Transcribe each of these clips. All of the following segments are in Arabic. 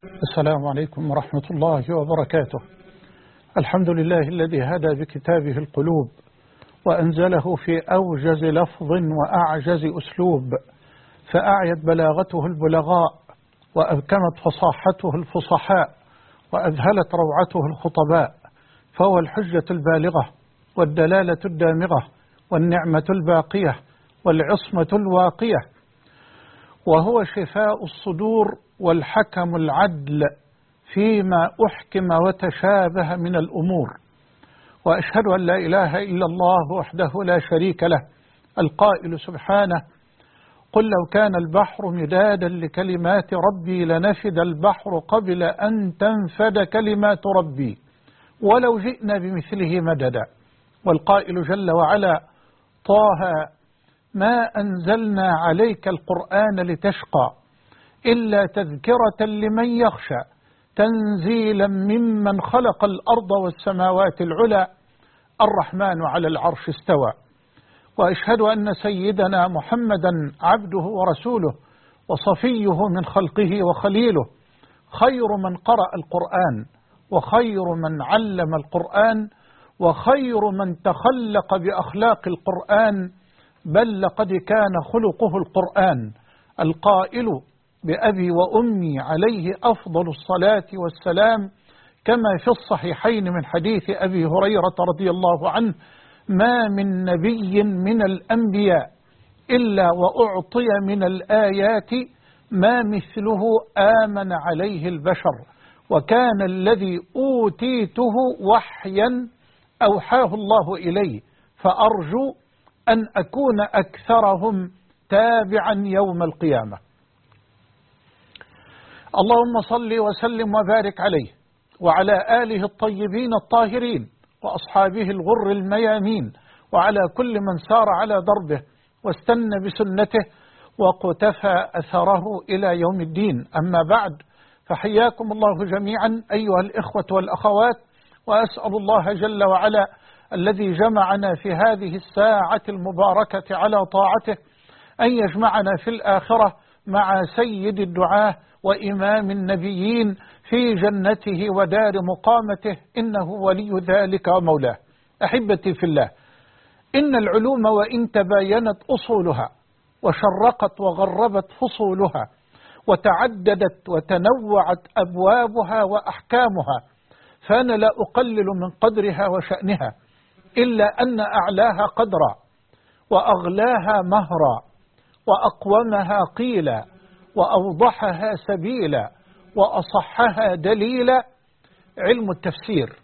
السلام عليكم ورحمة الله وبركاته. الحمد لله الذي هدى بكتابه القلوب وأنزله في أوجز لفظ وأعجز أسلوب، فأعيت بلاغته البلغاء وأبكمت فصاحته الفصحاء وأذهلت روعته الخطباء، فهو الحجة البالغة والدلالة الدامغة والنعمة الباقية والعصمة الواقية، وهو شفاء الصدور والحكم العدل فيما أحكم وتشابه من الأمور. وأشهد أن لا إله إلا الله وحده لا شريك له، القائل سبحانه: قل لو كان البحر مدادا لكلمات ربي لنفد البحر قبل أن تنفد كلمات ربي ولو جئنا بمثله مددا. والقائل جل وعلا: طه ما أنزلنا عليك القرآن لتشقى إلا تذكرة لمن يخشى تنزيلا ممن خلق الأرض والسماوات العلى الرحمن على العرش استوى. وأشهد أن سيدنا محمدا عبده ورسوله وصفيه من خلقه وخليله، خير من قرأ القرآن وخير من علم القرآن وخير من تخلق بأخلاق القرآن، بل لقد كان خلقه القرآن، القائل بأبي وأمي عليه أفضل الصلاة والسلام، كما في الصحيحين من حديث أبي هريرة رضي الله عنه: ما من نبي من الأنبياء إلا وأعطي من الآيات ما مثله آمن عليه البشر، وكان الذي أوتيته وحيا أوحاه الله إليه، فأرجو أن أكون أكثرهم تابعا يوم القيامة. اللهم صل وسلم وبارك عليه وعلى آله الطيبين الطاهرين وأصحابه الغر الميامين، وعلى كل من سار على دربه واستنى بسنته وقتفى أثره إلى يوم الدين. أما بعد، فحياكم الله جميعا أيها الإخوة والأخوات، وأسأل الله جل وعلا الذي جمعنا في هذه الساعة المباركة على طاعته أن يجمعنا في الآخرة مع سيد الدعاة وإمام النبيين في جنته ودار مقامته، إنه ولي ذلك ومولاه. أحبتي في الله، إن العلوم وإن تباينت أصولها وشرقت وغربت فصولها وتعددت وتنوعت أبوابها وأحكامها، فأنا لا أقلل من قدرها وشأنها، إلا أن أعلاها قدرا وأغلاها مهرا وأقومها قيلا وأوضحها سبيلا وأصحها دليلا علم التفسير،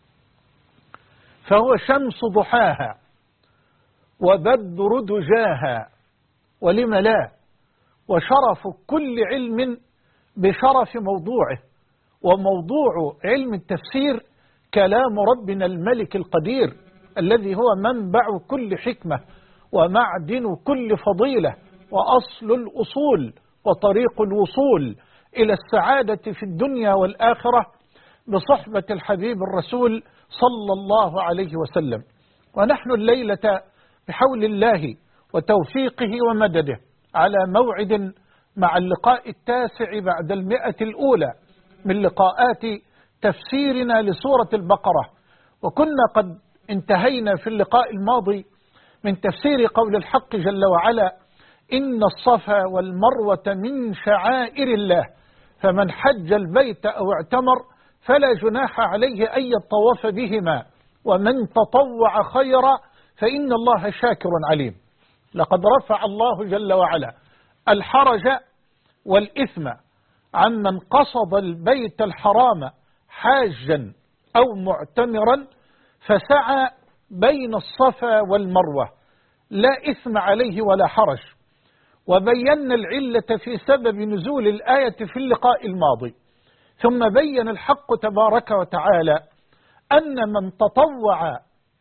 فهو شمس ضحاها وبدر دجاها، ولم لا، وشرف كل علم بشرف موضوعه. وموضوع علم التفسير كلام ربنا الملك القدير، الذي هو منبع كل حكمة ومعدن كل فضيلة وأصل الأصول وطريق الوصول إلى السعادة في الدنيا والآخرة بصحبة الحبيب الرسول صلى الله عليه وسلم. ونحن الليلة بحول الله وتوفيقه ومدده على موعد مع اللقاء التاسع بعد 100 الأولى من لقاءات تفسيرنا لسورة البقرة. وكنا قد انتهينا في اللقاء الماضي من تفسير قول الحق جل وعلا: إن الصفا والمروة من شعائر الله، فمن حج البيت أو اعتمر فلا جناح عليه أن يطوف بهما، ومن تطوع خيرا فإن الله شاكر عليم. لقد رفع الله جل وعلا الحرج والإثم عمن قصد البيت الحرام حاجا أو معتمرا فسعى بين الصفا والمروة، لا إثم عليه ولا حرج. وبينا العلة في سبب نزول الآية في اللقاء الماضي، ثم بين الحق تبارك وتعالى أن من تطوع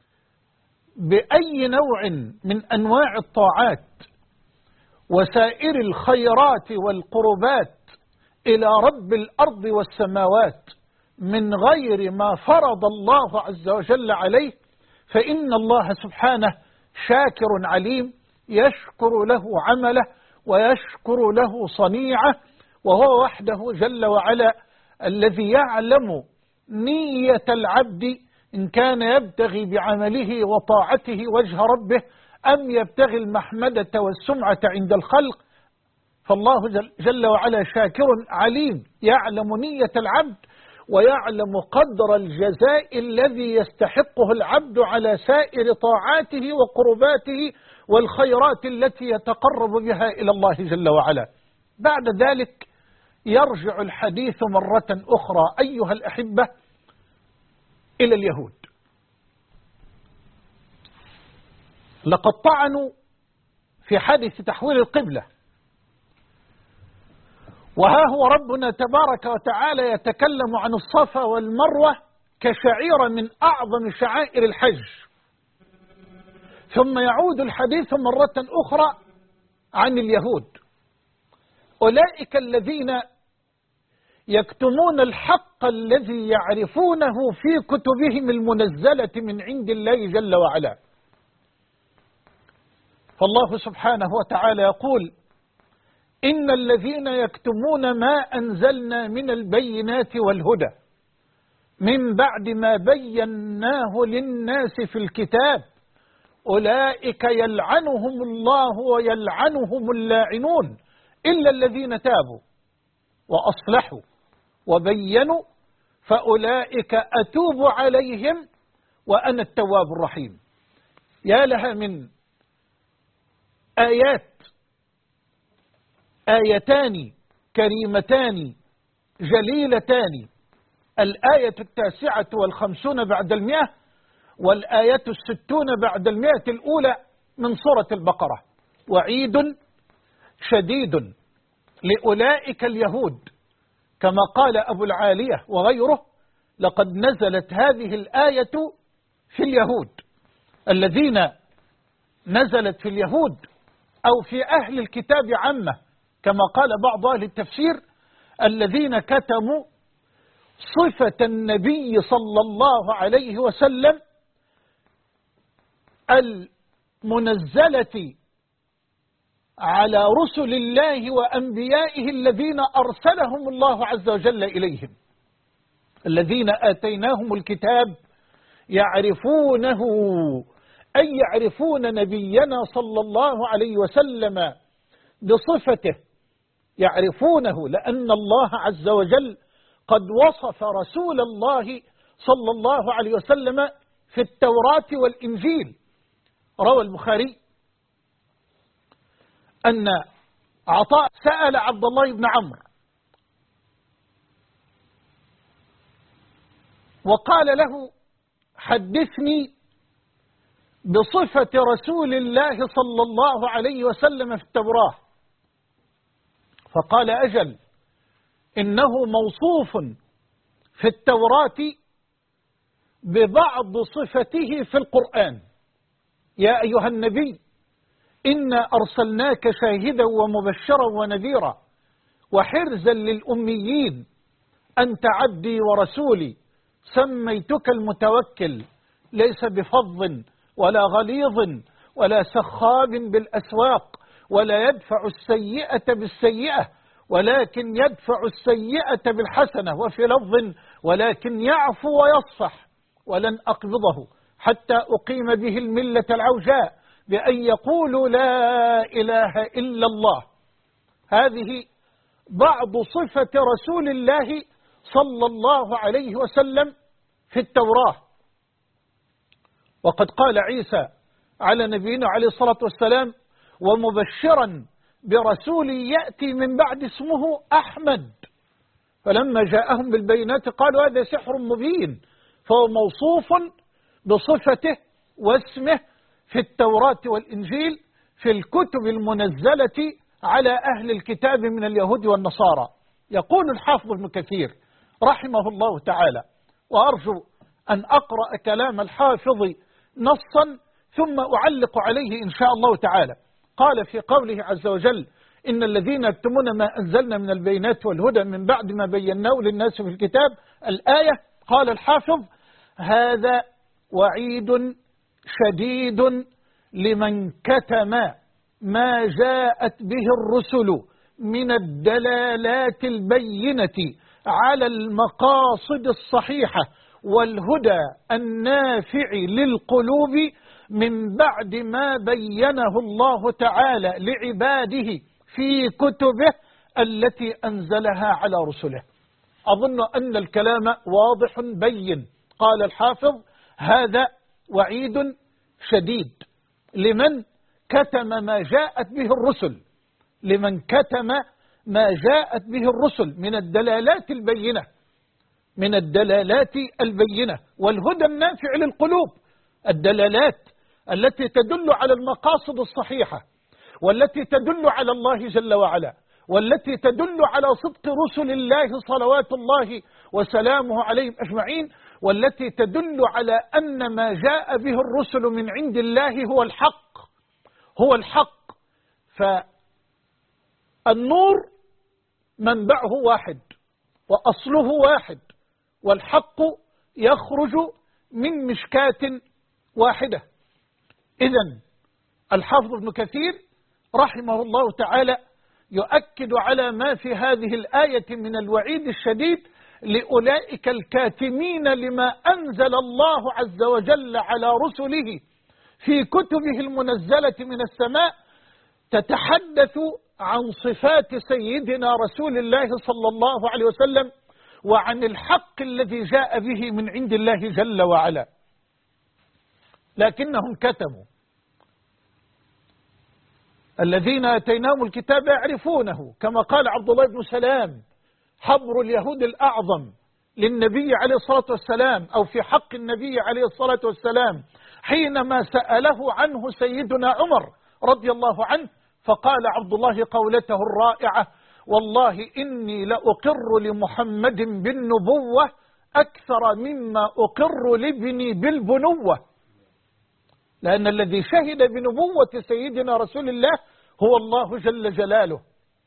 بأي نوع من أنواع الطاعات وسائر الخيرات والقربات إلى رب الأرض والسماوات من غير ما فرض الله عز وجل عليه، فإن الله سبحانه شاكر عليم، يشكر له عمله ويشكر له صنيعه، وهو وحده جل وعلا الذي يعلم نية العبد إن كان يبتغي بعمله وطاعته وجه ربه أم يبتغي المحمدة والسمعة عند الخلق. فالله جل وعلا شاكر عليم، يعلم نية العبد ويعلم قدر الجزاء الذي يستحقه العبد على سائر طاعاته وقرباته والخيرات التي يتقرب بها إلى الله جل وعلا. بعد ذلك يرجع الحديث مرة أخرى أيها الأحبة إلى اليهود. لقد طعنوا في حادث تحويل القبلة، وها هو ربنا تبارك وتعالى يتكلم عن الصفا والمروة كشعيرة من أعظم شعائر الحج، ثم يعود الحديث مرة أخرى عن اليهود، أولئك الذين يكتمون الحق الذي يعرفونه في كتبهم المنزلة من عند الله جل وعلا. فالله سبحانه وتعالى يقول: إن الذين يكتمون ما أنزلنا من البينات والهدى من بعد ما بيناه للناس في الكتاب أولئك يلعنهم الله ويلعنهم اللاعنون إلا الذين تابوا وأصلحوا وبينوا فأولئك أتوب عليهم وأنا التواب الرحيم. يا لها من آيتان كريمتان جليلتان، الآية 59 بعد 100 والآية 60 بعد 100 الأولى من سورة البقرة. وعيد شديد لأولئك اليهود، كما قال أبو العالية وغيره: لقد نزلت هذه الآية في اليهود. الذين نزلت في اليهود أو في أهل الكتاب عامة، كما قال بعض أهل التفسير: الذين كتموا صفة النبي صلى الله عليه وسلم المنزلة على رسل الله وأنبيائه الذين أرسلهم الله عز وجل إليهم، الذين آتيناهم الكتاب يعرفونه، أي يعرفون نبينا صلى الله عليه وسلم بصفته، يعرفونه لأن الله عز وجل قد وصف رسول الله صلى الله عليه وسلم في التوراة والإنجيل. روى البخاري أن عطاء سأل عبد الله بن عمرو وقال له: حدثني بصفة رسول الله صلى الله عليه وسلم في التوراة. فقال: أجل، إنه موصوف في التوراة ببعض صفته في القرآن. يا أيها النبي إنا أرسلناك شاهدا ومبشرا ونذيرا وحرزا للأميين أنت عبدي ورسولي سميتك المتوكل ليس بفظ ولا غليظ ولا سخاب بالأسواق ولا يدفع السيئة بالسيئة ولكن يدفع السيئة بالحسنة، وفي لفظ ولكن يعفو ويصفح ولن أقبضه حتى أقيم به الملة العوجاء بأن يقولوا لا إله إلا الله. هذه بعض صفة رسول الله صلى الله عليه وسلم في التوراة. وقد قال عيسى على نبينا عليه الصلاة والسلام: ومبشرا برسول يأتي من بعد اسمه أحمد. فلما جاءهم بالبينات قالوا هذا سحر مبين، فهو موصوف بصفته واسمه في التوراة والإنجيل في الكتب المنزلة على أهل الكتاب من اليهود والنصارى. يقول الحافظ ابن كثير رحمه الله تعالى، وأرجو أن أقرأ كلام الحافظ نصا ثم أعلق عليه إن شاء الله تعالى. قال في قوله عز وجل: إن الذين يكتمون ما أنزلنا من البينات والهدى من بعد ما بيناه للناس في الكتاب، الآية، قال الحافظ: هذا وعيد شديد لمن كتم ما جاءت به الرسل من الدلالات البينة على المقاصد الصحيحة والهدى النافع للقلوب من بعد ما بينه الله تعالى لعباده في كتبه التي أنزلها على رسله. أظن أن الكلام واضح بين. قال الحافظ: هذا وعيد شديد لمن كتم ما جاءت به الرسل، لمن كتم ما جاءت به الرسل من الدلالات البينة، من الدلالات البينة والهدى النافع للقلوب، الدلالات التي تدل على المقاصد الصحيحة، والتي تدل على الله جل وعلا، والتي تدل على صدق رسل الله صلوات الله وسلامه عليهم أجمعين، والتي تدل على أن ما جاء به الرسل من عند الله هو الحق، هو الحق. فالنور منبعه واحد وأصله واحد، والحق يخرج من مشكاة واحدة. إذن الحافظ ابن كثير رحمه الله تعالى يؤكد على ما في هذه الآية من الوعيد الشديد لأولئك الكاتمين لما أنزل الله عز وجل على رسله في كتبه المنزلة من السماء، تتحدث عن صفات سيدنا رسول الله صلى الله عليه وسلم وعن الحق الذي جاء به من عند الله جل وعلا، لكنهم كتموا. الذين آتيناهم الكتاب يعرفونه، كما قال عبد الله بن سلام حبر اليهود الأعظم للنبي عليه الصلاة والسلام، أو في حق النبي عليه الصلاة والسلام، حينما سأله عنه سيدنا عمر رضي الله عنه، فقال عبد الله قولته الرائعة: والله إني لأقر لمحمد بالنبوة أكثر مما أقر لابني بالبنوة، لأن الذي شهد بنبوة سيدنا رسول الله هو الله جل جلاله.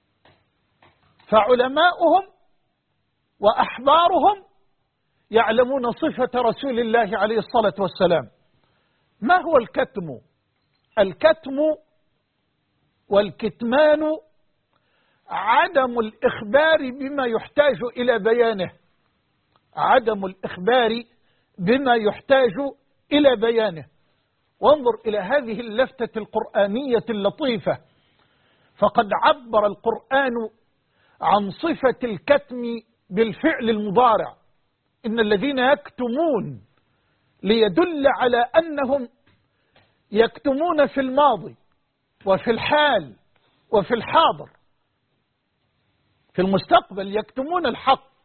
فعلماؤهم وأحبارهم يعلمون صفة رسول الله عليه الصلاة والسلام. ما هو الكتم؟ الكتم والكتمان عدم الإخبار بما يحتاج إلى بيانه، عدم الإخبار بما يحتاج إلى بيانه. وانظر إلى هذه اللفتة القرآنية اللطيفة، فقد عبر القرآن عن صفة الكتم بالفعل المضارع: إن الذين يكتمون، ليدل على أنهم يكتمون في الماضي وفي الحال وفي الحاضر. في المستقبل يكتمون الحق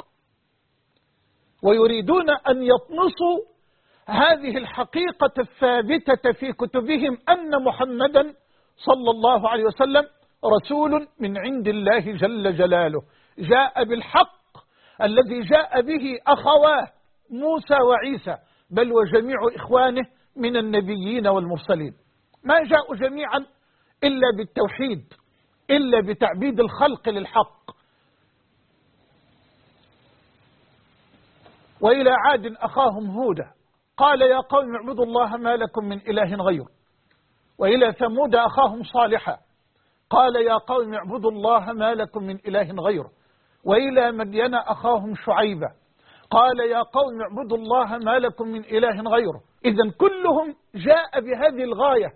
ويريدون أن يطمسوا هذه الحقيقة الثابتة في كتبهم أن محمدا صلى الله عليه وسلم رسول من عند الله جل جلاله، جاء بالحق الذي جاء به أخواه موسى وعيسى، بل وجميع إخوانه من النبيين والمرسلين. ما جاءوا جميعا إلا بالتوحيد، إلا بتعبيد الخلق للحق. وإلى عاد أخاهم هودا قال يا قوم اعبدوا الله ما لكم من إله غيره. وإلى ثمود أخاهم صالحا قال يا قوم اعبدوا الله ما لكم من إله غيره. وإلى مدين أخاهم شعيبا قال يا قوم اعبدوا الله ما لكم من إله غيره. إذن كلهم جاء بهذه الغاية،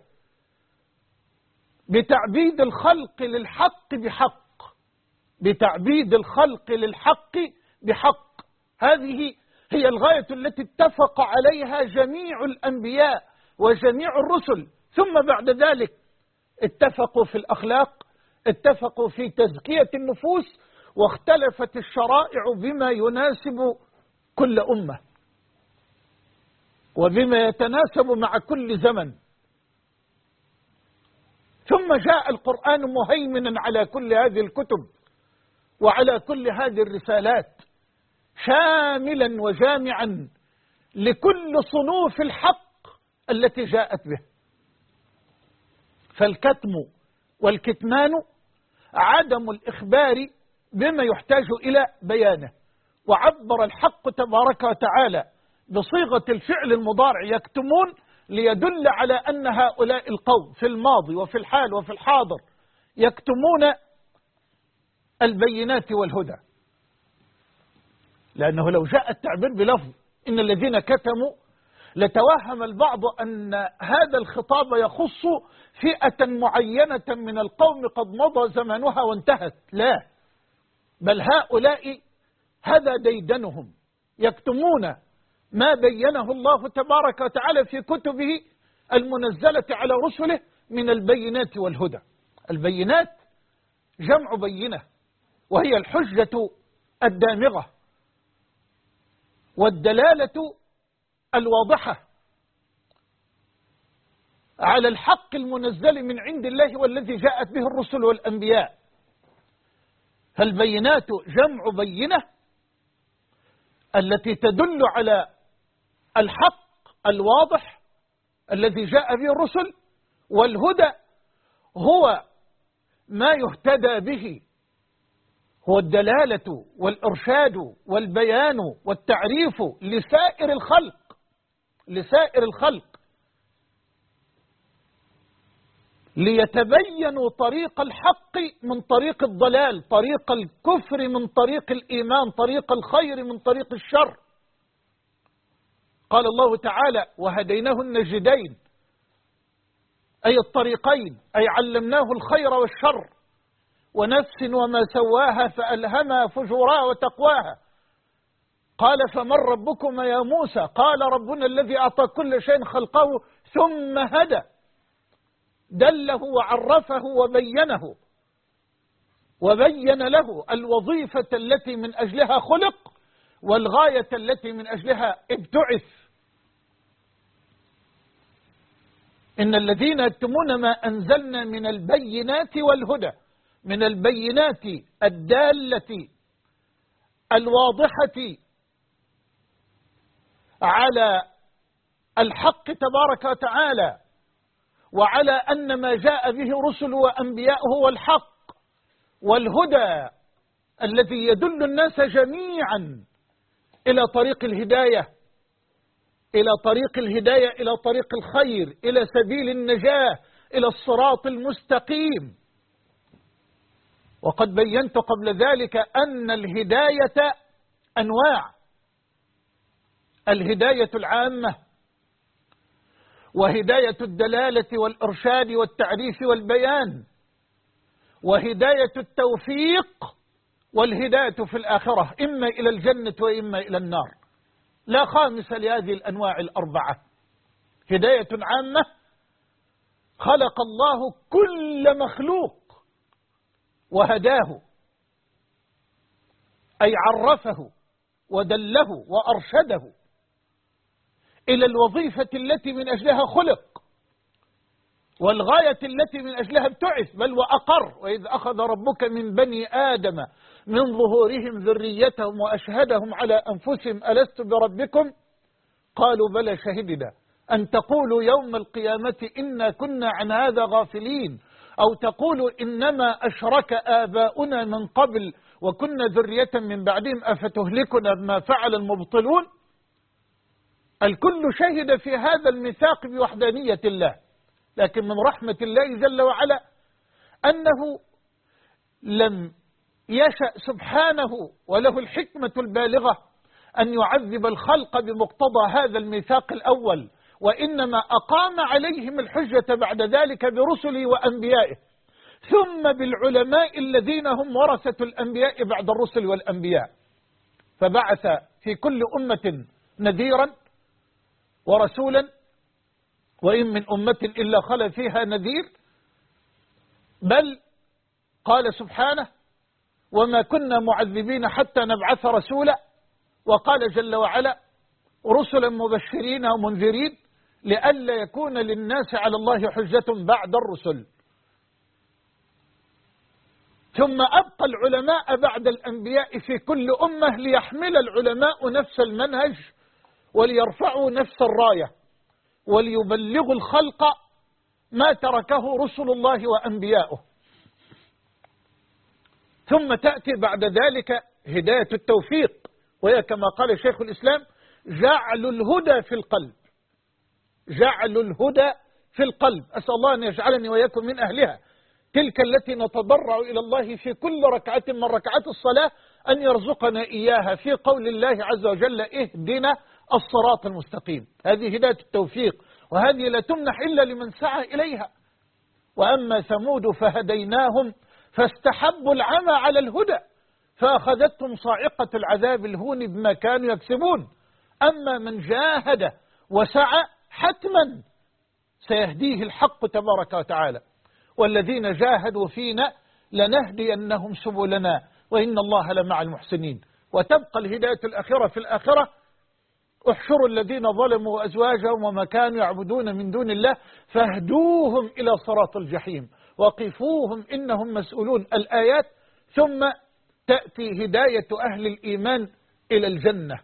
بتعبيد الخلق للحق بحق، بتعبيد الخلق للحق بحق. هذه هي الغاية التي اتفق عليها جميع الأنبياء وجميع الرسل. ثم بعد ذلك اتفقوا في الأخلاق، اتفقوا في تزكية النفوس، واختلفت الشرائع بما يناسب كل أمة وبما يتناسب مع كل زمن. ثم جاء القرآن مهيمنا على كل هذه الكتب وعلى كل هذه الرسالات، شاملا وجامعا لكل صنوف الحق التي جاءت به. فالكتم والكتمان عدم الإخبار بما يحتاج إلى بيانه. وعبر الحق تبارك وتعالى بصيغة الفعل المضارع يكتمون، ليدل على أن هؤلاء القوم في الماضي وفي الحال وفي الحاضر يكتمون البينات والهدى. لأنه لو جاء التعبير بلفظ إن الذين كتموا لتوهم البعض أن هذا الخطاب يخص فئة معينة من القوم قد مضى زمانها وانتهت. لا، بل هؤلاء هذا ديدنهم، يكتمون ما بينه الله تبارك وتعالى في كتبه المنزلة على رسله من البينات والهدى. البينات جمع بينة، وهي الحجة الدامغة والدلالة الواضحة على الحق المنزل من عند الله والذي جاءت به الرسل والأنبياء. فالبينات جمع بينة التي تدل على الحق الواضح الذي جاء به الرسل، والهدى هو ما يهتدى به، هو الدلالة والإرشاد والبيان والتعريف لسائر الخلق ليتبينوا طريق الحق من طريق الضلال، طريق الكفر من طريق الإيمان، طريق الخير من طريق الشر. قال الله تعالى: وهديناه النجدين، أي الطريقين، أي علمناه الخير والشر، ونفس وما سواها فألهمها فجورها وتقواها. قال: فمن ربكما يا موسى؟ قال: ربنا الذي أعطى كل شيء خلقه ثم هدى، دله وعرفه وبينه، وبين له الوظيفة التي من أجلها خلق والغاية التي من أجلها ابتعث. إن الذين يكتمون ما أنزلنا من البينات والهدى، من البينات الدالة الواضحة على الحق تبارك وتعالى، وعلى أن ما جاء به رسل وأنبياء هو الحق، والهدى الذي يدل الناس جميعا إلى طريق الهداية، إلى طريق الهداية، إلى طريق الخير، إلى سبيل النجاة، إلى الصراط المستقيم. وقد بينت قبل ذلك أن الهداية أنواع: الهداية العامة، وهداية الدلالة والإرشاد والتعريف والبيان، وهداية التوفيق، والهداية في الآخرة إما إلى الجنة وإما إلى النار. لا خامس لهذه الأنواع الأربعة. هداية عامة: خلق الله كل مخلوق وهداه، أي عرفه ودله وأرشده إلى الوظيفة التي من أجلها خلق، والغاية التي من أجلها ابتعث، بل وأقر: وإذ أخذ ربك من بني آدم من ظهورهم ذريتهم وأشهدهم على أنفسهم ألست بربكم؟ قالوا بلى شهدنا أن تقولوا يوم القيامة إنا كنا عن هذا غافلين، أو تقولوا إنما أشرك آباؤنا من قبل وكنا ذرية من بعدهم أفتهلكنا بما فعل المبطلون. الكل شهد في هذا الميثاق بوحدانية الله، لكن من رحمة الله جل وعلا أنه لم يشأ سبحانه وله الحكمة البالغة أن يعذب الخلق بمقتضى هذا الميثاق الأول، وإنما أقام عليهم الحجة بعد ذلك برسله وأنبيائه، ثم بالعلماء الذين هم ورثة الأنبياء بعد الرسل والأنبياء. فبعث في كل أمة نذيرا ورسولا، وإن من أمة إلا خلا فيها نذير. بل قال سبحانه: وما كنا معذبين حتى نبعث رسولا. وقال جل وعلا: رسلا مبشرين ومنذرين لئلا يكون للناس على الله حجة بعد الرسل. ثم أبقى العلماء بعد الأنبياء في كل أمة ليحمل العلماء نفس المنهج وليرفعوا نفس الراية وليبلغوا الخلق ما تركه رسل الله وأنبياؤه. ثم تأتي بعد ذلك هداية التوفيق، وهي كما قال شيخ الإسلام: جعل الهدى في القلب. جعل الهدى في القلب. أسأل الله أن يجعلني وإياكم من أهلها. تلك التي نتضرع إلى الله في كل ركعة من ركعات الصلاة أن يرزقنا إياها في قول الله عز وجل اهدنا الصراط المستقيم. هذه هداية التوفيق، وهذه لا تمنح إلا لمن سعى إليها. وأما ثمود فهديناهم فاستحبوا العمى على الهدى فأخذتهم صاعقة العذاب الهون بما كانوا يكسبون. أما من جاهد وسعى حتما سيهديه الحق تبارك وتعالى، والذين جاهدوا فينا لنهدينهم سبلنا وإن الله لمع المحسنين. وتبقى الهداية الأخيرة في الآخرة: احشروا الذين ظلموا وأزواجهم وما كانوا يعبدون من دون الله فاهدوهم إلى صراط الجحيم وقفوهم إنهم مسؤولون. الآيات. ثم تأتي هداية أهل الإيمان إلى الجنة،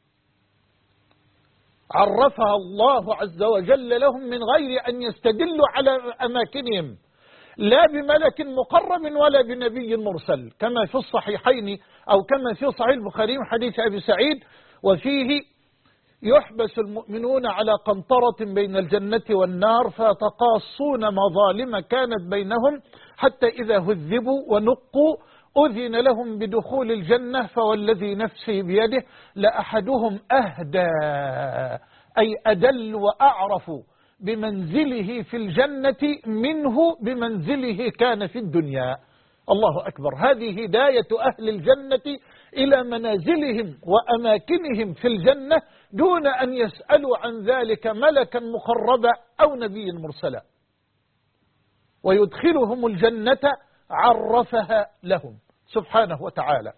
عرفها الله عز وجل لهم من غير أن يستدلوا على أماكنهم، لا بملك مقرب ولا بنبي مرسل، كما في الصحيحين أو كما في صحيح البخاري من حديث أبي سعيد: وفيه يحبس المؤمنون على قنطرة بين الجنة والنار فيتقاصون مظالم كانت بينهم حتى إذا هذبوا ونقوا أذن لهم بدخول الجنة فوالذي نفسي بيده لأحدهم أهدى، أي أدل وأعرف بمنزله في الجنة منه بمنزله كان في الدنيا. الله أكبر. هذه هداية أهل الجنة إلى منازلهم وأماكنهم في الجنة دون أن يسألوا عن ذلك ملكا مقربا أو نبي مرسلا، ويدخلهم الجنة عرفها لهم سبحانه وتعالى.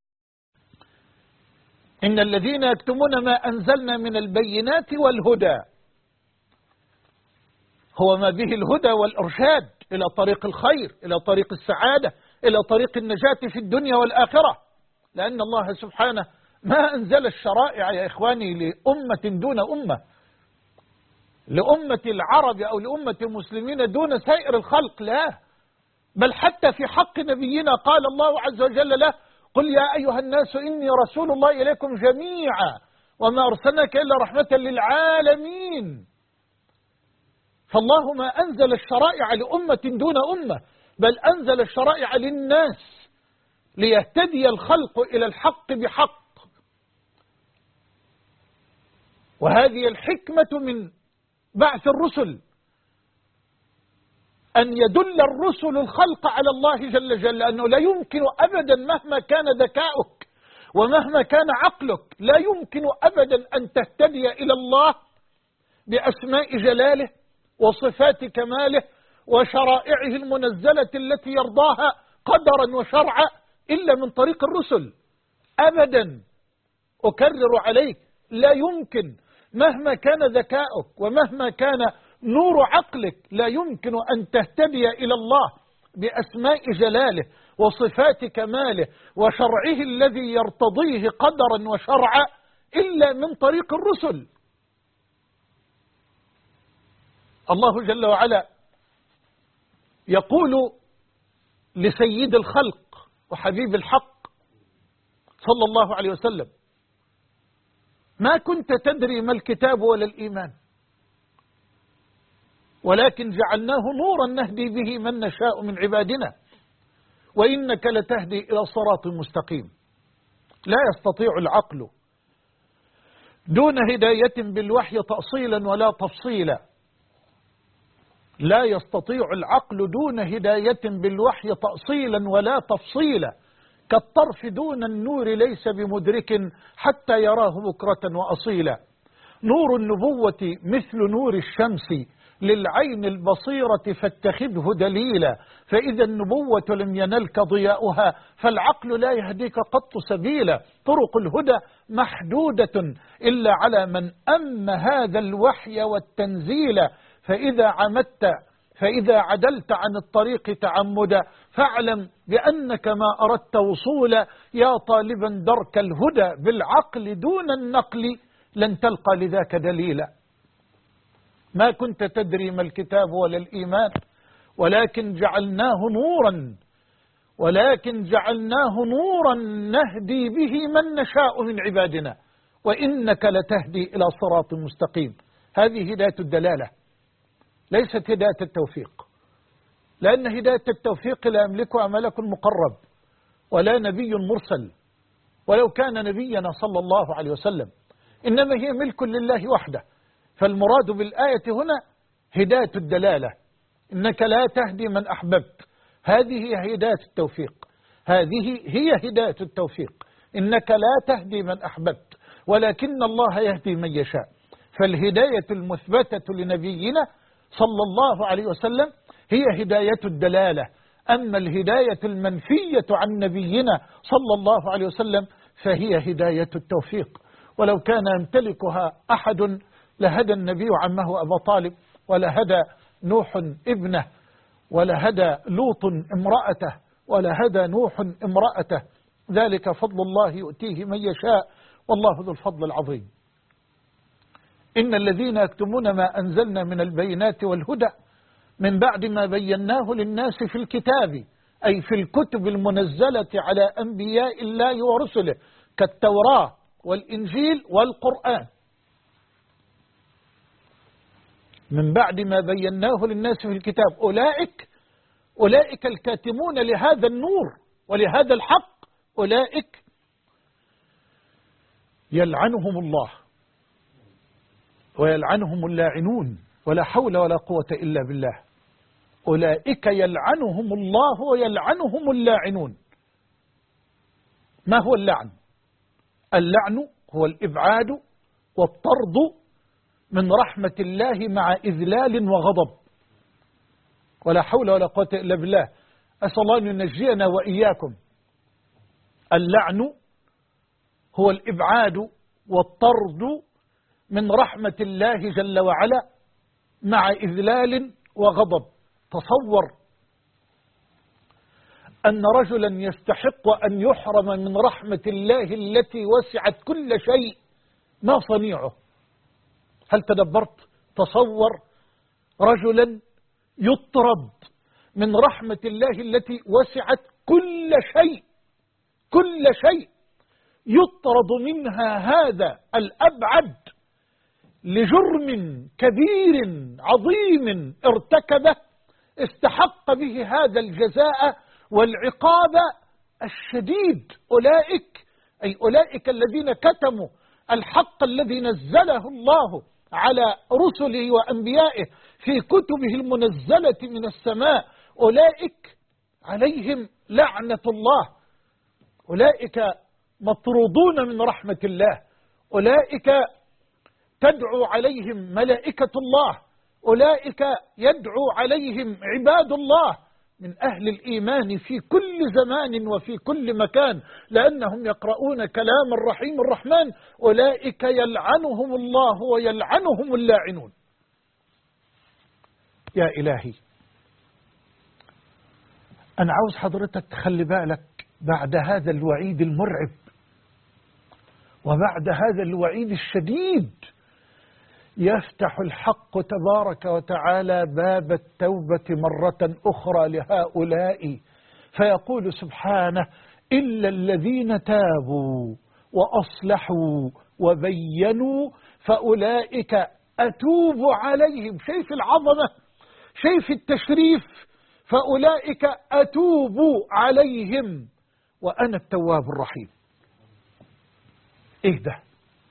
إن الذين يكتمون ما أنزلنا من البينات والهدى، هو ما به الهدى والإرشاد إلى طريق الخير، إلى طريق السعادة، إلى طريق النجاة في الدنيا والآخرة. لأن الله سبحانه ما أنزل الشرائع يا إخواني لأمة دون أمة، لأمة العرب أو لأمة المسلمين دون سائر الخلق، لا، بل حتى في حق نبينا قال الله عز وجل له: قل يا أيها الناس إني رسول الله إليكم جميعا وما أرسلناك إلا رحمة للعالمين. فالله ما أنزل الشرائع لأمة دون أمة، بل أنزل الشرائع للناس ليهتدي الخلق إلى الحق بحق. وهذه الحكمة من بعث الرسل، أن يدل الرسل الخلق على الله جل جلاله، أنه لا يمكن أبدا مهما كان ذكاؤك ومهما كان عقلك لا يمكن أبدا أن تهتدي إلى الله بأسماء جلاله وصفات كماله وشرائعه المنزلة التي يرضاها قدرا وشرعا إلا من طريق الرسل أبدا. أكرر عليك: لا يمكن مهما كان ذكاؤك ومهما كان نور عقلك لا يمكن أن تهتدي إلى الله بأسماء جلاله وصفات كماله وشرعه الذي يرتضيه قدرا وشرعا إلا من طريق الرسل. الله جل وعلا يقول لسيد الخلق وحبيب الحق صلى الله عليه وسلم: ما كنت تدري ما الكتاب ولا الإيمان ولكن جعلناه نورا نهدي به من نشاء من عبادنا وإنك لتهدي إلى صراط مستقيم. لا يستطيع العقل دون هداية بالوحي تأصيلا ولا تفصيلا، لا يستطيع العقل دون هداية بالوحي تأصيلا ولا تفصيلا، كالطرف دون النور ليس بمدرك حتى يراه بكرة وأصيلا. نور النبوة مثل نور الشمس للعين البصيرة فاتخذه دليلا، فإذا النبوة لم ينلك ضياؤها فالعقل لا يهديك قط سبيلا. طرق الهدى محدودة إلا على من أم هذا الوحي والتنزيل، فإذا عدلت عن الطريق تعمدا فاعلم بأنك ما أردت وصولا. يا طالبا درك الهدى بالعقل دون النقل لن تلقى لذاك دليلا. ما كنت تدري ما الكتاب ولا الإيمان ولكن جعلناه نورا نهدي به من نشاء من عبادنا وإنك لتهدي إلى صراط مستقيم. هذه هداية الدلالة ليست هداية التوفيق، لأن هداية التوفيق لا يملكها ملك مقرب ولا نبي مرسل ولو كان نبينا صلى الله عليه وسلم، إنما هي ملك لله وحده. فالمراد بالآية هنا هداية الدلالة، إنك لا تهدي من أحببت، هذه هي هداية التوفيق، هذه هي هداية التوفيق، إنك لا تهدي من أحببت ولكن الله يهدي من يشاء. فالهداية المثبتة لنبينا صلى الله عليه وسلم هي هداية الدلالة، أما الهداية المنفية عن نبينا صلى الله عليه وسلم فهي هداية التوفيق. ولو كان يمتلكها أحد لهدى النبي عمه أبا طالب، ولهدى نوح ابنه، ولهدى لوط امرأته، ولهدى نوح امرأته، ذلك فضل الله يؤتيه من يشاء والله ذو الفضل العظيم. إن الذين يكتمون ما أنزلنا من البينات والهدى من بعد ما بيناه للناس في الكتاب، أي في الكتب المنزلة على أنبياء الله ورسله كالتوراة والإنجيل والقرآن، من بعد ما بيناه للناس في الكتاب، أولئك الكاتمون لهذا النور ولهذا الحق، أولئك يلعنهم الله ويلعنهم اللاعنون ولا حول ولا قوة إلا بالله. أولئك يلعنهم الله ويلعنهم اللاعنون. ما هو اللعن؟ اللعن هو الإبعاد والطرد من رحمة الله مع إذلال وغضب، ولا حول ولا قوة إلا بالله. أسأل الله أن ينجينا وإياكم. اللعن هو الإبعاد والطرد من رحمة الله جل وعلا مع إذلال وغضب. تصور أن رجلا يستحق أن يحرم من رحمة الله التي وسعت كل شيء، ما صنيعه؟ هل تدبرت؟ تصور رجلا يطرد من رحمة الله التي وسعت كل شيء، كل شيء يطرد منها هذا الأبعد لجرم كبير عظيم ارتكبه، استحق به هذا الجزاء والعقاب الشديد. أولئك الذين كتموا الحق الذي نزله الله على رسله وأنبيائه في كتبه المنزلة من السماء، أولئك عليهم لعنة الله، أولئك مطرودون من رحمة الله، أولئك تدعو عليهم ملائكة الله، أولئك يدعو عليهم عباد الله من أهل الإيمان في كل زمان وفي كل مكان، لأنهم يقرؤون كلام الرحيم الرحمن. أولئك يلعنهم الله ويلعنهم اللاعنون. يا إلهي، أنا عاوز حضرتك تخلي بالك بعد هذا الوعيد المرعب وبعد هذا الوعيد الشديد يفتح الحق تبارك وتعالى باب التوبة مرة أخرى لهؤلاء، فيقول سبحانه: إلا الذين تابوا وأصلحوا وبينوا فأولئك أتوب عليهم. شايف العظمة؟ شايف التشريف؟ فأولئك أتوب عليهم وأنا التواب الرحيم. إيه ده؟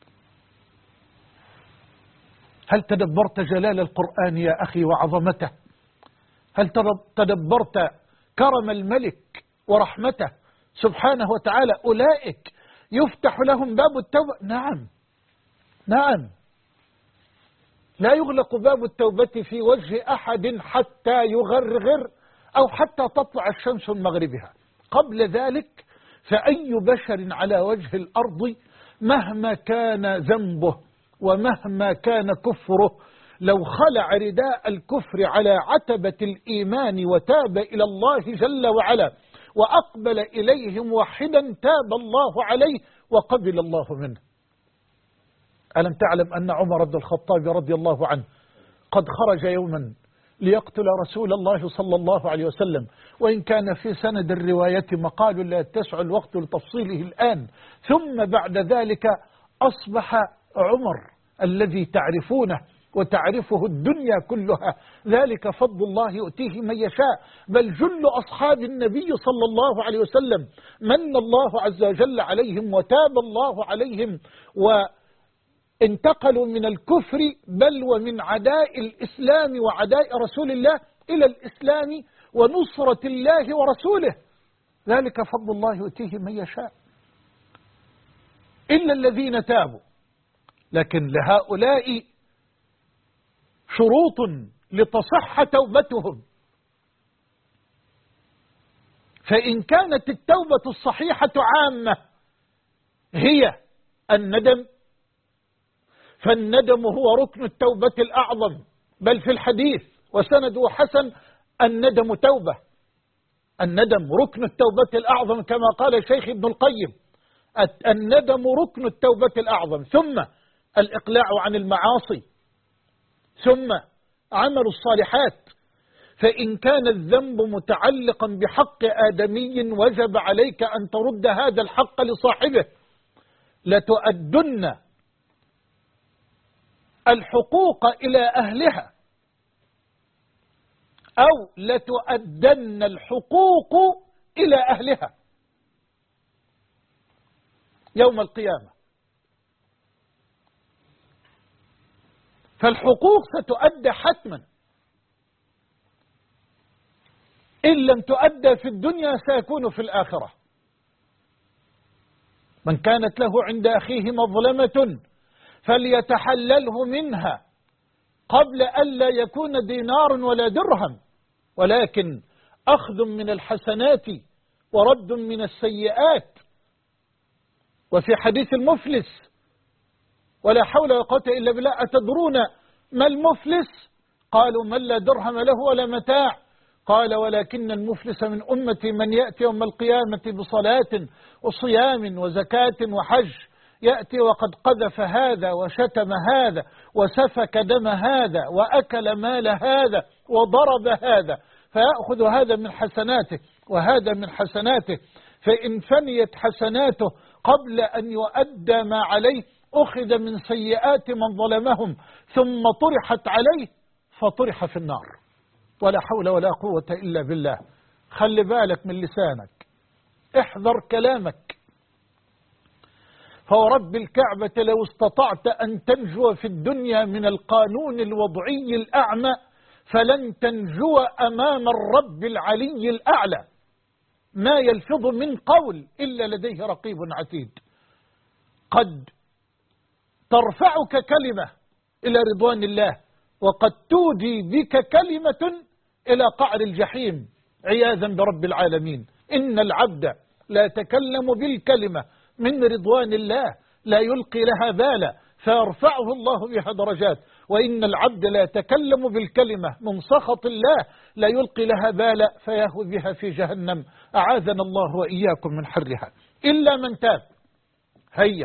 هل تدبرت جلال القرآن يا أخي وعظمته؟ هل تدبرت كرم الملك ورحمته سبحانه وتعالى؟ أولئك يفتح لهم باب التوبة. نعم، لا يغلق باب التوبة في وجه أحد حتى يغرغر أو حتى تطلع الشمس من مغربها. قبل ذلك فأي بشر على وجه الأرض مهما كان ذنبه ومهما كان كفره، لو خلع رداء الكفر على عتبة الإيمان وتاب إلى الله جل وعلا وأقبل إليه موحدا، تاب الله عليه وقبل الله منه. ألم تعلم أن عمر بن الخطاب رضي الله عنه قد خرج يوما ليقتل رسول الله صلى الله عليه وسلم، وإن كان في سند الرواية مقال لا يتسع الوقت لتفصيله الآن. ثم بعد ذلك أصبح عمر الذي تعرفونه وتعرفه الدنيا كلها. ذلك فضل الله يؤتيه من يشاء. بل جل أصحاب النبي صلى الله عليه وسلم من الله عز وجل عليهم وتاب الله عليهم وانتقلوا من الكفر بل ومن عداء الإسلام وعداء رسول الله إلى الإسلام ونصرة الله ورسوله. ذلك فضل الله يؤتيه من يشاء. إلا الذين تابوا. لكن لهؤلاء شروط لتصح توبتهم. فإن كانت التوبة الصحيحة عامة هي الندم، فالندم هو ركن التوبة الأعظم. بل في الحديث وسنده حسن الندم توبة. الندم ركن التوبة الأعظم كما قال الشيخ ابن القيم. الندم ركن التوبة الأعظم، ثم الإقلاع عن المعاصي، ثم عمل الصالحات. فإن كان الذنب متعلقا بحق آدمي وجب عليك أن ترد هذا الحق لصاحبه. لتؤدن الحقوق إلى أهلها أو لتؤدن الحقوق إلى أهلها يوم القيامة. فالحقوق ستؤدى حتما. إن لم تؤدى في الدنيا سيكون في الآخرة. من كانت له عند أخيه مظلمة فليتحلله منها قبل ألا يكون دينار ولا درهم، ولكن أخذ من الحسنات ورد من السيئات. وفي حديث المفلس ولا حول ولا قوة إلا بالله: أتدرون ما المفلس؟ قالوا: من لا درهم له ولا متاع. قال: ولكن المفلس من أمتي من يأتي يوم القيامة بصلاة وصيام وزكاة وحج، يأتي وقد قذف هذا وشتم هذا وسفك دم هذا وأكل مال هذا وضرب هذا، فيأخذ هذا من حسناته وهذا من حسناته، فإن فنيت حسناته قبل أن يؤدى ما عليه أخذ من سيئات من ظلمهم ثم طرحت عليه فطرح في النار. ولا حول ولا قوة إلا بالله. خلي بالك من لسانك، احذر كلامك. فورب الكعبة لو استطعت أن تنجو في الدنيا من القانون الوضعي الأعمى فلن تنجو أمام الرب العلي الأعلى. ما يلفظ من قول إلا لديه رقيب عتيد. قد ترفعك كلمة إلى رضوان الله وقد تودي بك كلمة إلى قعر الجحيم عياذا برب العالمين. إن العبد لا يتكلم بالكلمة من رضوان الله لا يلقي لها بالا فيرفعه الله بها درجات، وإن العبد لا يتكلم بالكلمة من سخط الله لا يلقي لها بالا فيهوي بها في جهنم، أعاذنا الله وإياكم من حرها. إلا من تاب. هيا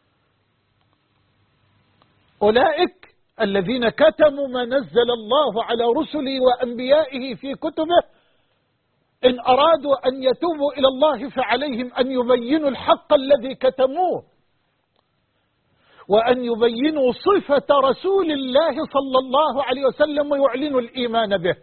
أولئك الذين كتموا ما نزل الله على رسله وأنبيائه في كتبه إن أرادوا أن يتوبوا إلى الله فعليهم أن يبينوا الحق الذي كتموه وأن يبينوا صفة رسول الله صلى الله عليه وسلم ويعلنوا الإيمان به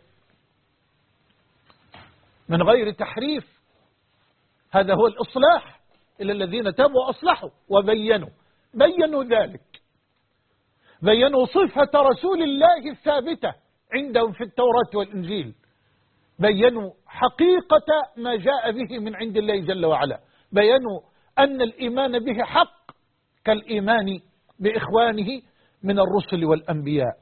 من غير تحريف. هذا هو الإصلاح. إلى الذين تابوا وأصلحوا بينوا ذلك، بينوا صفة رسول الله الثابتة عندهم في التوراة والإنجيل، بينوا حقيقة ما جاء به من عند الله جل وعلا، بينوا أن الإيمان به حق كالإيمان بإخوانه من الرسل والأنبياء.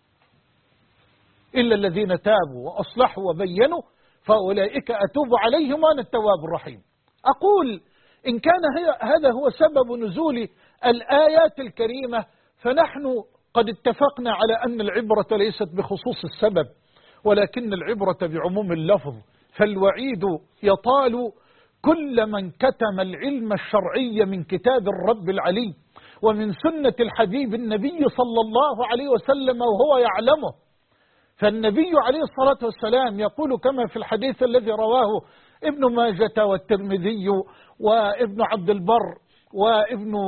إلا الذين تابوا وأصلحوا وبينوا فأولئك أتوب عليهم وأنا التواب الرحيم. أقول إن كان هذا هو سبب نزول الآيات الكريمة فنحن قد اتفقنا على أن العبرة ليست بخصوص السبب ولكن العبرة بعموم اللفظ، فالوعيد يطال كل من كتم العلم الشرعي من كتاب الرب العلي ومن سنة الحبيب النبي صلى الله عليه وسلم وهو يعلمه. فالنبي عليه الصلاة والسلام يقول كما في الحديث الذي رواه ابن ماجة والترمذي وابن عبد البر وابن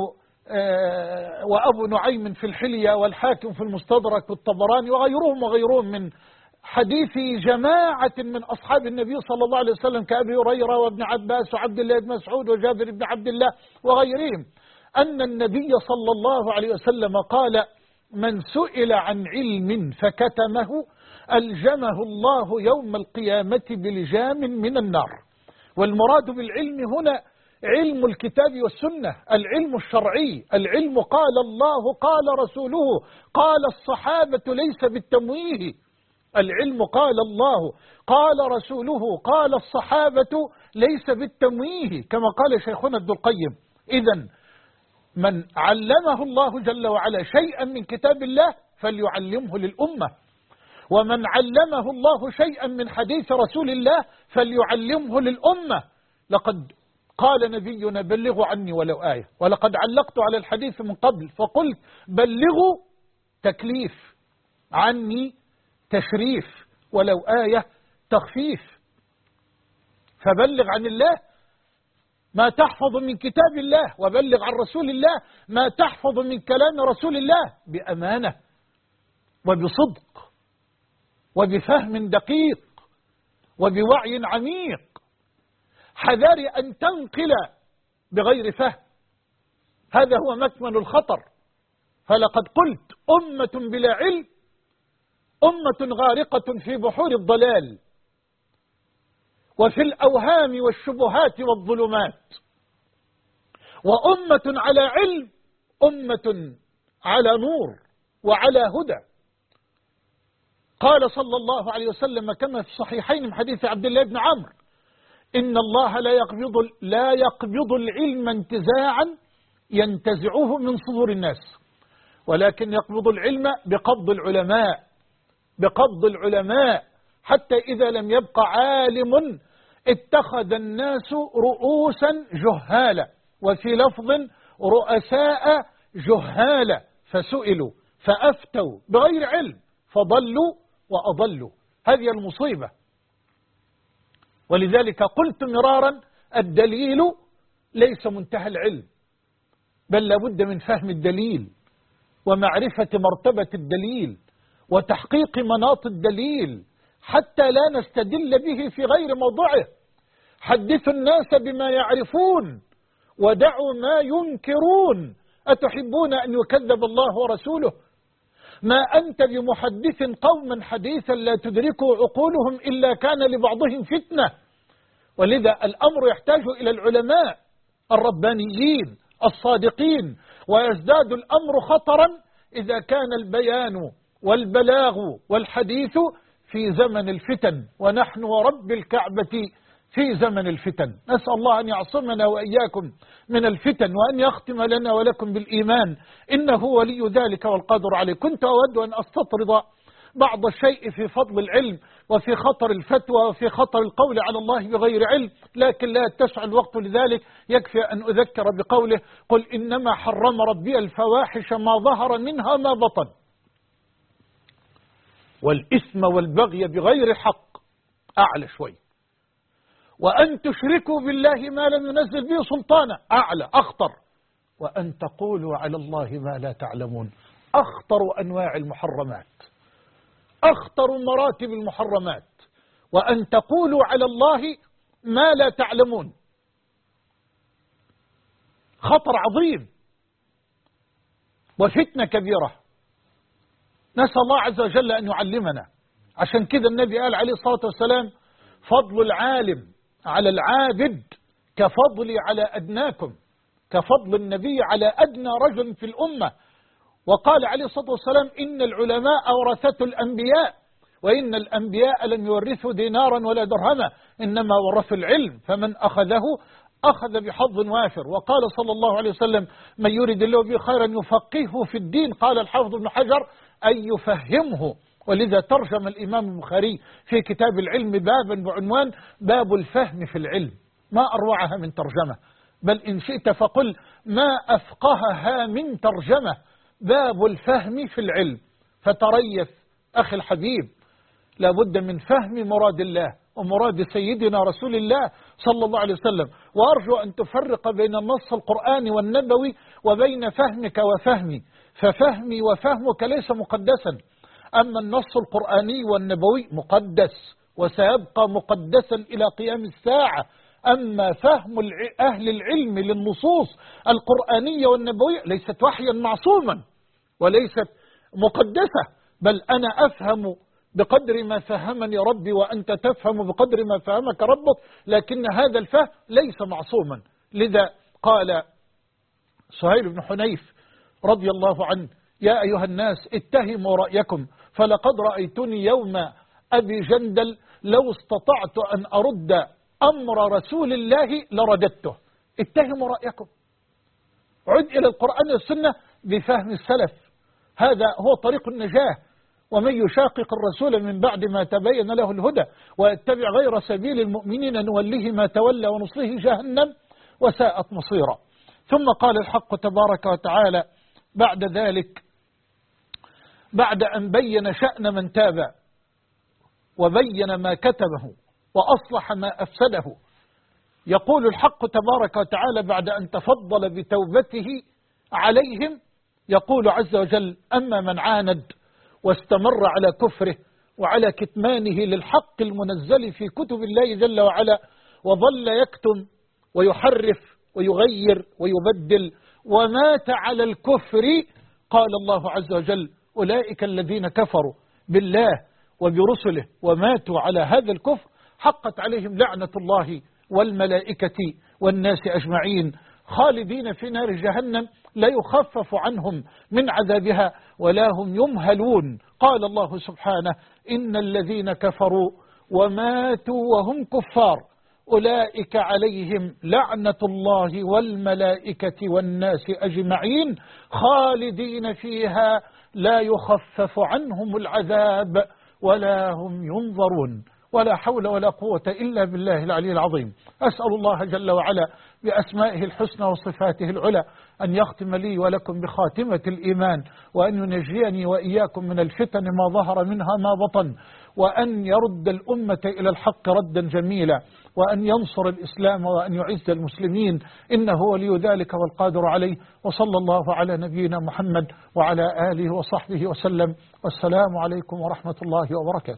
وأبو نعيم في الحلية والحاكم في المستدرك والطبراني وغيرهم من حديث جماعة من أصحاب النبي صلى الله عليه وسلم كأبي هريرة وابن عباس وعبد الله بن مسعود وجابر بن عبد الله وغيرهم، أن النبي صلى الله عليه وسلم قال: من سئل عن علم فكتمه ألجمه الله يوم القيامة بلجام من النار. والمراد بالعلم هنا علم الكتاب والسنة، العلم الشرعي، العلم قال الله قال رسوله قال الصحابة ليس بالتمويه. العلم قال الله قال رسوله قال الصحابة ليس بالتمويه، كما قال شيخنا ابن القيم. إذن من علمه الله جل وعلا شيئا من كتاب الله فليعلمه للأمة، ومن علمه الله شيئا من حديث رسول الله فليعلمه للأمة. لقد قال نبينا: بلغوا عني ولو آية. ولقد علقت على الحديث من قبل فقلت: بلغوا تكليف، عني تشريف، ولو آية تخفيف. فبلغ عن الله ما تحفظ من كتاب الله، وبلغ عن رسول الله ما تحفظ من كلام رسول الله بأمانة وبصدق وبفهم دقيق وبوعي عميق، حذار أن تنقل بغير فهم، هذا هو مكمن الخطر. فلقد قلت: أمة بلا علم أمة غارقة في بحور الضلال وفي الأوهام والشبهات والظلمات، وأمة على علم أمة على نور وعلى هدى. قال صلى الله عليه وسلم كما في الصحيحين من حديث عبد الله بن عمرو: إن الله لا يقبض العلم انتزاعا ينتزعه من صدور الناس، ولكن يقبض العلم بقبض العلماء، حتى إذا لم يبق عالم اتخذ الناس رؤوسا جهالا، وفي لفظ رؤساء جهالا، فسئلوا فأفتوا بغير علم فضلوا وأضلوا. هذه المصيبة. ولذلك قلت مرارا: الدليل ليس منتهى العلم، بل لابد من فهم الدليل ومعرفة مرتبة الدليل وتحقيق مناط الدليل حتى لا نستدل به في غير موضعه. حدثوا الناس بما يعرفون ودعوا ما ينكرون. أتحبون أن يكذب الله ورسوله؟ ما أنت بمحدث قوما حديثا لا تدركه عقولهم إلا كان لبعضهم فتنة. ولذا الأمر يحتاج إلى العلماء الربانيين الصادقين، ويزداد الأمر خطرا إذا كان البيان والبلاغ والحديث في زمن الفتن، ونحن ورب الكعبة في زمن الفتن. نسأل الله أن يعصمنا وإياكم من الفتن، وأن يختم لنا ولكم بالإيمان، إنه ولي ذلك والقادر عليه. كنت أود أن أستطرد بعض الشيء في فضل العلم وفي خطر الفتوى وفي خطر القول على الله بغير علم، لكن لا يتسع الوقت لذلك. يكفي أن أذكر بقوله: قل إنما حرم ربي الفواحش ما ظهر منها ما بطن، والإثم والبغي بغير حق، أعلى شوي، وأن تشركوا بالله ما لم ينزل به سلطانا، أعلى أخطر، وأن تقولوا على الله ما لا تعلمون، أخطر أنواع المحرمات، أخطر مراتب المحرمات، وأن تقولوا على الله ما لا تعلمون، خطر عظيم وفتنة كبيرة. نسأل الله عز وجل أن يعلمنا. عشان كده النبي قال عليه الصلاة والسلام: فضل العالم على العابد كفضلي على أدناكم، كفضل النبي على أدنى رجل في الأمة. وقال عليه الصلاة والسلام: إن العلماء ورثة الأنبياء، وإن الأنبياء لم يورثوا دينارا ولا درهما، إنما ورثوا العلم، فمن أخذه أخذ بحظ وافر. وقال صلى الله عليه وسلم: من يريد الله به خيرا يفقهه في الدين. قال الحافظ ابن حجر: أن يفهمه. ولذا ترجم الإمام البخاري في كتاب العلم بابا بعنوان: باب الفهم في العلم. ما أروعها من ترجمة، بل إن شئت فقل ما أفقهها من ترجمة. باب الفهم في العلم. فتريث أخي الحبيب، لابد من فهم مراد الله ومراد سيدنا رسول الله صلى الله عليه وسلم. وأرجو أن تفرق بين النص القرآني والنبوي وبين فهمك وفهمي، ففهمي وفهمك ليس مقدسا، أما النص القرآني والنبوي مقدس وسيبقى مقدسا إلى قيام الساعة. أما فهم أهل العلم للنصوص القرآنية والنبوية ليست وحيا معصوما وليست مقدسة، بل أنا أفهم بقدر ما فهمني ربي وأنت تفهم بقدر ما فهمك ربك، لكن هذا الفهم ليس معصوما. لذا قال سهيل بن حنيف رضي الله عنه: يا أيها الناس اتهموا رأيكم، فلقد رأيتني يوم أبي جندل لو استطعت أن أرد أمر رسول الله لرددته. اتهموا رأيكم، عد إلى القرآن والسنة بفهم السلف، هذا هو طريق النجاة. ومن يشاقق الرسول من بعد ما تبين له الهدى ويتبع غير سبيل المؤمنين نوله ما تولى ونصله جهنم وساءت مصيرا. ثم قال الحق تبارك وتعالى بعد ذلك، بعد أن بين شأن من تاب وبين ما كتبه وأصلح ما أفسده، يقول الحق تبارك وتعالى بعد أن تفضل بتوبته عليهم، يقول عز وجل: أما من عاند واستمر على كفره وعلى كتمانه للحق المنزل في كتب الله جل وعلا، وظل يكتم ويحرف ويغير ويبدل ومات على الكفر، قال الله عز وجل: أولئك الذين كفروا بالله وبرسله وماتوا على هذا الكفر حقت عليهم لعنة الله والملائكة والناس أجمعين، خالدين في نار جهنم لا يخفف عنهم من عذابها ولا هم يمهلون. قال الله سبحانه: إن الذين كفروا وماتوا وهم كفار أولئك عليهم لعنة الله والملائكة والناس أجمعين خالدين فيها لا يخفف عنهم العذاب ولا هم ينظرون. ولا حول ولا قوة إلا بالله العلي العظيم. أسأل الله جل وعلا بأسمائه الحسنى وصفاته العلى أن يختم لي ولكم بخاتمة الإيمان، وأن ينجيني وإياكم من الفتن ما ظهر منها ما بطن، وأن يرد الأمة إلى الحق ردا جميلا، وأن ينصر الإسلام وأن يعز المسلمين، إنه ولي ذلك والقادر عليه. وصلى الله على نبينا محمد وعلى آله وصحبه وسلم، والسلام عليكم ورحمة الله وبركاته.